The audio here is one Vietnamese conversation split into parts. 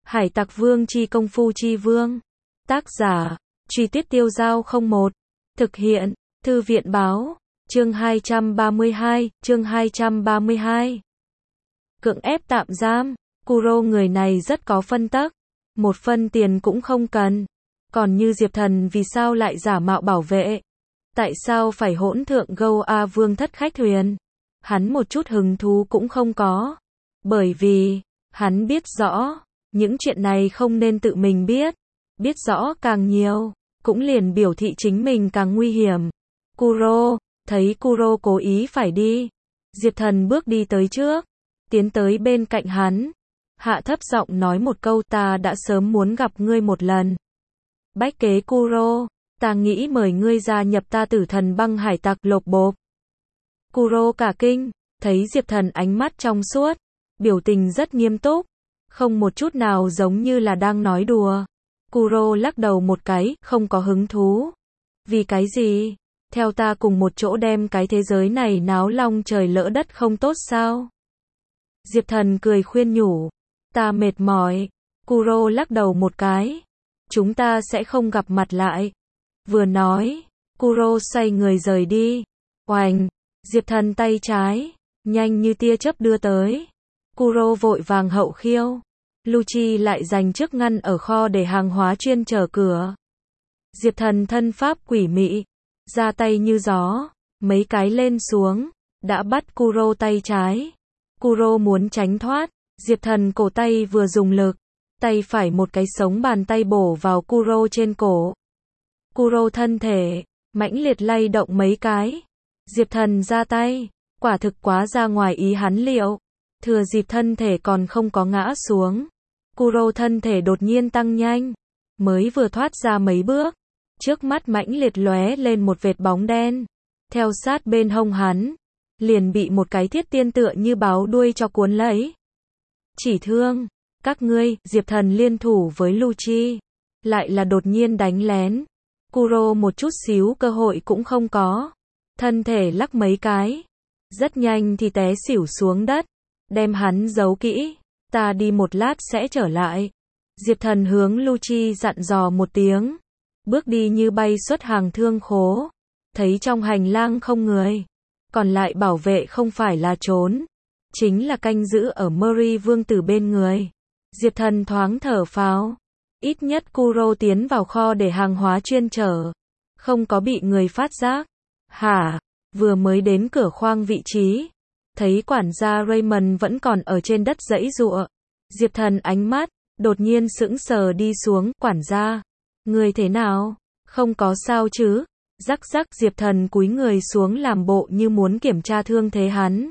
Hải Tặc Vương chi công phu chi vương. Tác giả, Truy Tuyết Tiêu Dao 01. Thực hiện, Thư viện báo, chương 232, chương 232. Cưỡng ép tạm giam, Kuro người này rất có phân tắc, một phân tiền cũng không cần. Còn như Diệp Thần vì sao lại giả mạo bảo vệ? Tại sao phải hỗn thượng Gâu A Vương thất khách thuyền? Hắn một chút hứng thú cũng không có. Bởi vì, hắn biết rõ, những chuyện này không nên tự mình biết. Biết rõ càng nhiều, cũng liền biểu thị chính mình càng nguy hiểm. Kuro, thấy Kuro cố ý phải đi. Diệp Thần bước đi tới trước, tiến tới bên cạnh hắn. Hạ thấp giọng nói một câu, ta đã sớm muốn gặp ngươi một lần. Bách kế Kuro, ta nghĩ mời ngươi gia nhập ta Tử Thần Băng Hải Tặc. Lộp bộp. Kuro cả kinh, thấy Diệp Thần ánh mắt trong suốt, biểu tình rất nghiêm túc, không một chút nào giống như là đang nói đùa. Kuro lắc đầu một cái, không có hứng thú. Vì cái gì? Theo ta cùng một chỗ đem cái thế giới này náo long trời lỡ đất không tốt sao? Diệp Thần cười khuyên nhủ. Ta mệt mỏi. Kuro lắc đầu một cái. Chúng ta sẽ không gặp mặt lại. Vừa nói, Kuro xoay người rời đi. Oành, Diệp Thần tay trái, nhanh như tia chớp đưa tới. Kuro vội vàng hậu khiêu. Lucci lại giành trước ngăn ở kho để hàng hóa chuyên chở cửa. Diệp Thần thân pháp quỷ mị, ra tay như gió, mấy cái lên xuống, đã bắt Kuro tay trái. Kuro muốn tránh thoát, Diệp Thần cổ tay vừa dùng lực, tay phải một cái sống bàn tay bổ vào Kuro trên cổ. Kuro thân thể mãnh liệt lay động mấy cái. Diệp Thần ra tay, quả thực quá ra ngoài ý hắn liệu. Thừa dịp thân thể còn không có ngã xuống, Kuro thân thể đột nhiên tăng nhanh, mới vừa thoát ra mấy bước, trước mắt mãnh liệt lóe lên một vệt bóng đen, theo sát bên hông hắn, liền bị một cái thiết tiên tựa như báo đuôi cho cuốn lấy. Chỉ thương, các ngươi, Diệp Thần liên thủ với Lucci, lại là đột nhiên đánh lén. Kuro một chút xíu cơ hội cũng không có, thân thể lắc mấy cái, rất nhanh thì té xỉu xuống đất, đem hắn giấu kỹ, ta đi một lát sẽ trở lại. Diệp Thần hướng Lucci dặn dò một tiếng, bước đi như bay xuất hàng thương khố, thấy trong hành lang không người, còn lại bảo vệ không phải là trốn, chính là canh giữ ở Murray Vương tử bên người. Diệp Thần thoáng thở phào, ít nhất Kuro tiến vào kho để hàng hóa chuyên chở, không có bị người phát giác. Hả, vừa mới đến cửa khoang vị trí, thấy quản gia Raymond vẫn còn ở trên đất giãy giụa. Diệp Thần ánh mắt đột nhiên sững sờ đi xuống. Quản gia, người thế nào? Không có sao chứ? Rắc rắc. Diệp Thần cúi người xuống làm bộ như muốn kiểm tra thương thế hắn.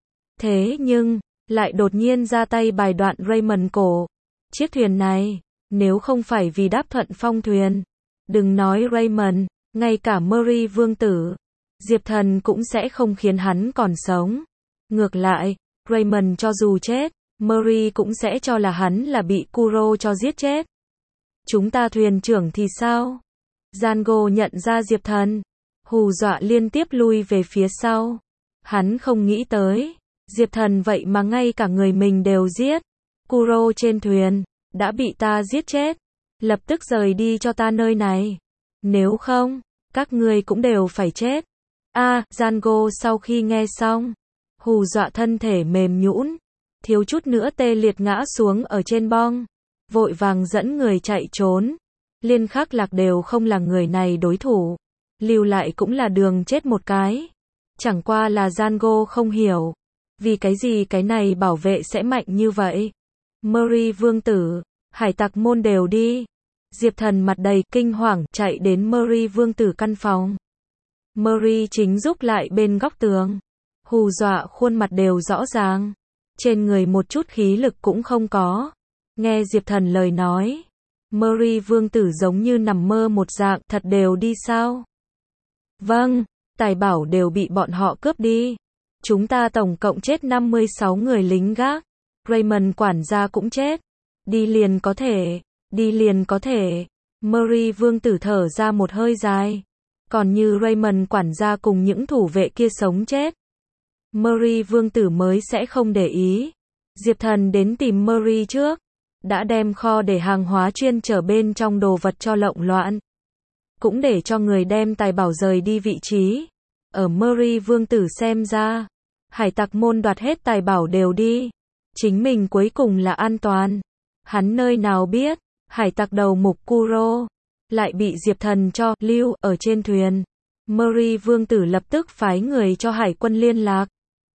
Thế nhưng, lại đột nhiên ra tay bài đoạn Raymond cổ. Chiếc thuyền này, nếu không phải vì đáp thuận phong thuyền, đừng nói Raymond, ngay cả Murray Vương tử, Diệp Thần cũng sẽ không khiến hắn còn sống. Ngược lại, Raymond cho dù chết, Murray cũng sẽ cho là hắn là bị Kuro cho giết chết. Chúng ta thuyền trưởng thì sao? Django nhận ra Diệp Thần, hù dọa liên tiếp lui về phía sau. Hắn không nghĩ tới, Diệp Thần vậy mà ngay cả người mình đều giết. Kuro trên thuyền, đã bị ta giết chết. Lập tức rời đi cho ta nơi này. Nếu không, các ngươi cũng đều phải chết. Django sau khi nghe xong, hù dọa thân thể mềm nhũn, thiếu chút nữa tê liệt ngã xuống ở trên bong, vội vàng dẫn người chạy trốn. Liên Khắc Lạc đều không là người này đối thủ, lưu lại cũng là đường chết một cái. Chẳng qua là Django không hiểu, vì cái gì cái này bảo vệ sẽ mạnh như vậy. Murray Vương tử, Hải Tặc môn đều đi. Diệp Thần mặt đầy kinh hoàng chạy đến Murray Vương tử căn phòng. Murray chính rúc lại bên góc tường, hù dọa khuôn mặt đều rõ ràng, trên người một chút khí lực cũng không có. Nghe Diệp Thần lời nói, Murray Vương tử giống như nằm mơ một dạng. Thật đều đi sao? Vâng, tài bảo đều bị bọn họ cướp đi. Chúng ta tổng cộng chết 56 người lính gác. Raymond quản gia cũng chết. Đi liền có thể, đi liền có thể. Murray Vương tử thở ra một hơi dài. Còn như Raymond quản gia cùng những thủ vệ kia sống chết, Murray Vương tử mới sẽ không để ý. Diệp Thần đến tìm Murray trước, đã đem kho để hàng hóa chuyên chở bên trong đồ vật cho lộn loạn. Cũng để cho người đem tài bảo rời đi vị trí. Ở Murray vương tử xem ra, hải tặc môn đoạt hết tài bảo đều đi. Chính mình cuối cùng là an toàn. Hắn nơi nào biết, hải tặc đầu mục Kuro lại bị Diệp Thần cho lưu ở trên thuyền. Murray vương tử lập tức phái người cho hải quân liên lạc.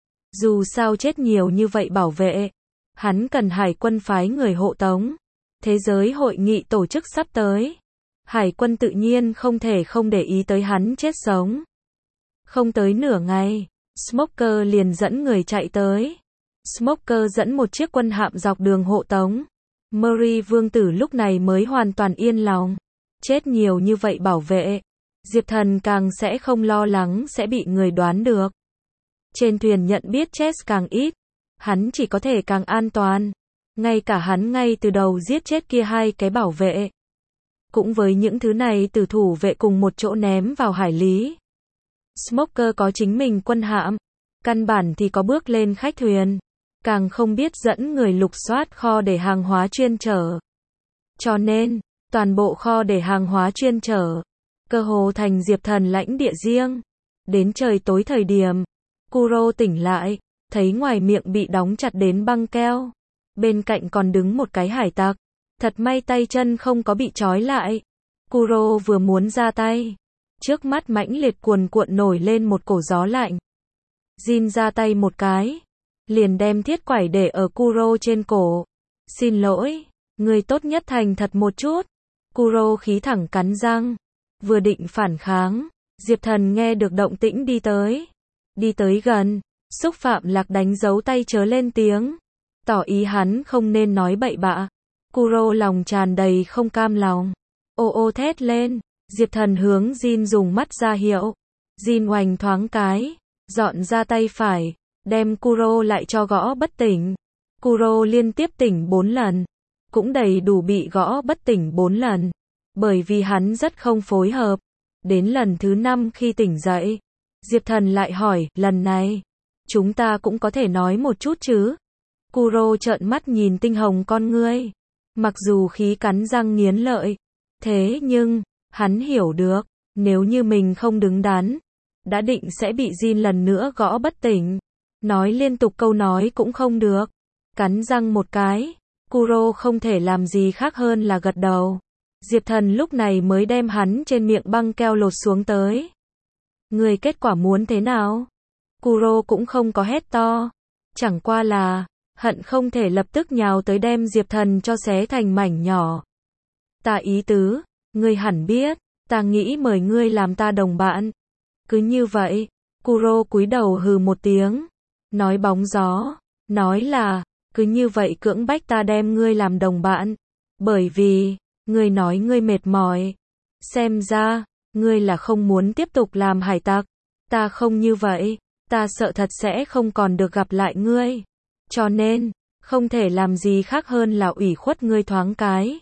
Dù sao chết nhiều như vậy bảo vệ, hắn cần hải quân phái người hộ tống. Thế giới hội nghị tổ chức sắp tới. Hải quân tự nhiên không thể không để ý tới hắn chết sống. Không tới nửa ngày, Smoker liền dẫn người chạy tới. Smoker dẫn một chiếc quân hạm dọc đường hộ tống. Murray vương tử lúc này mới hoàn toàn yên lòng. Chết nhiều như vậy bảo vệ, Diệp Thần càng sẽ không lo lắng sẽ bị người đoán được. Trên thuyền nhận biết chết càng ít, hắn chỉ có thể càng an toàn. Ngay cả hắn ngay từ đầu giết chết kia hai cái bảo vệ. Cũng với những thứ này tử thủ vệ cùng một chỗ ném vào hải lý. Smoker có chính mình quân hạm, căn bản thì có bước lên khách thuyền, càng không biết dẫn người lục soát kho để hàng hóa chuyên chở. Cho nên, toàn bộ kho để hàng hóa chuyên chở, cơ hồ thành Diệp Thần lãnh địa riêng. Đến trời tối thời điểm, Kuro tỉnh lại, thấy ngoài miệng bị đóng chặt đến băng keo. Bên cạnh còn đứng một cái hải tặc. Thật may tay chân không có bị trói lại. Kuro vừa muốn ra tay, trước mắt mãnh liệt cuồn cuộn nổi lên một cổ gió lạnh. Jin ra tay một cái, liền đem thiết quải để ở Kuro trên cổ. Xin lỗi, người tốt nhất thành thật một chút. Kuro khí thẳng cắn răng, vừa định phản kháng, Diệp Thần nghe được động tĩnh đi tới. Đi tới gần, xúc phạm lạc đánh dấu tay chớ lên tiếng, tỏ ý hắn không nên nói bậy bạ. Kuro lòng tràn đầy không cam lòng, ô ô thét lên. Diệp Thần hướng Jin dùng mắt ra hiệu. Jin oành thoáng cái, dọn ra tay phải, đem Kuro lại cho gõ bất tỉnh. Kuro liên tiếp tỉnh 4 lần, cũng đầy đủ bị gõ bất tỉnh 4 lần, bởi vì hắn rất không phối hợp. Đến lần thứ 5 khi tỉnh dậy, Diệp Thần lại hỏi, lần này, chúng ta cũng có thể nói một chút chứ? Kuro trợn mắt nhìn tinh hồng con ngươi. Mặc dù khí cắn răng nghiến lợi, thế nhưng, hắn hiểu được, nếu như mình không đứng đắn, đã định sẽ bị Jin lần nữa gõ bất tỉnh. Nói liên tục câu nói cũng không được. Cắn răng một cái, Kuro không thể làm gì khác hơn là gật đầu. Diệp Thần lúc này mới đem hắn trên miệng băng keo lột xuống tới. Người kết quả muốn thế nào? Kuro cũng không có hét to, chẳng qua là hận không thể lập tức nhào tới đem Diệp Thần cho xé thành mảnh nhỏ. Ta ý tứ, ngươi hẳn biết, ta nghĩ mời ngươi làm ta đồng bạn. Cứ như vậy, Kuro cúi đầu hừ một tiếng, nói bóng gió, nói là, cứ như vậy cưỡng bách ta đem ngươi làm đồng bạn, bởi vì, ngươi nói ngươi mệt mỏi. Xem ra, ngươi là không muốn tiếp tục làm hải tặc. Ta không như vậy, ta sợ thật sẽ không còn được gặp lại ngươi. Cho nên, không thể làm gì khác hơn là ủy khuất ngươi thoáng cái.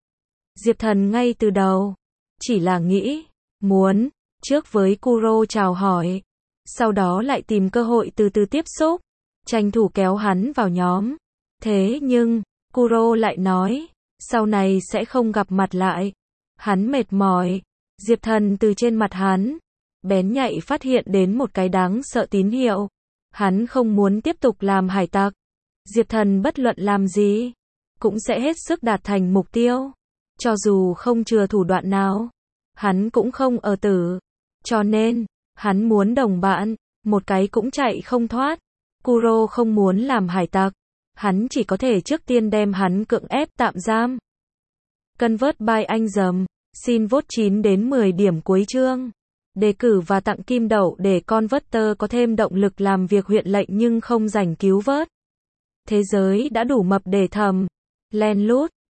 Diệp Thần ngay từ đầu, chỉ là nghĩ, muốn, trước với Kuro chào hỏi, sau đó lại tìm cơ hội từ từ tiếp xúc, tranh thủ kéo hắn vào nhóm. Thế nhưng, Kuro lại nói, sau này sẽ không gặp mặt lại. Hắn mệt mỏi. Diệp Thần từ trên mặt hắn, bén nhạy phát hiện đến một cái đáng sợ tín hiệu. Hắn không muốn tiếp tục làm hải tặc. Diệp Thần bất luận làm gì, cũng sẽ hết sức đạt thành mục tiêu. Cho dù không chừa thủ đoạn nào, hắn cũng không ở tử. Cho nên, hắn muốn đồng bạn, một cái cũng chạy không thoát. Kuro không muốn làm hải tặc, hắn chỉ có thể trước tiên đem hắn cưỡng ép tạm giam. Convert by anh dầm, xin vote 9 đến 10 điểm cuối chương. Đề cử và tặng kim đậu để Converter có thêm động lực làm việc huyện lệnh nhưng không rảnh cứu vớt. Thế giới đã đủ mập để thầm, len lút.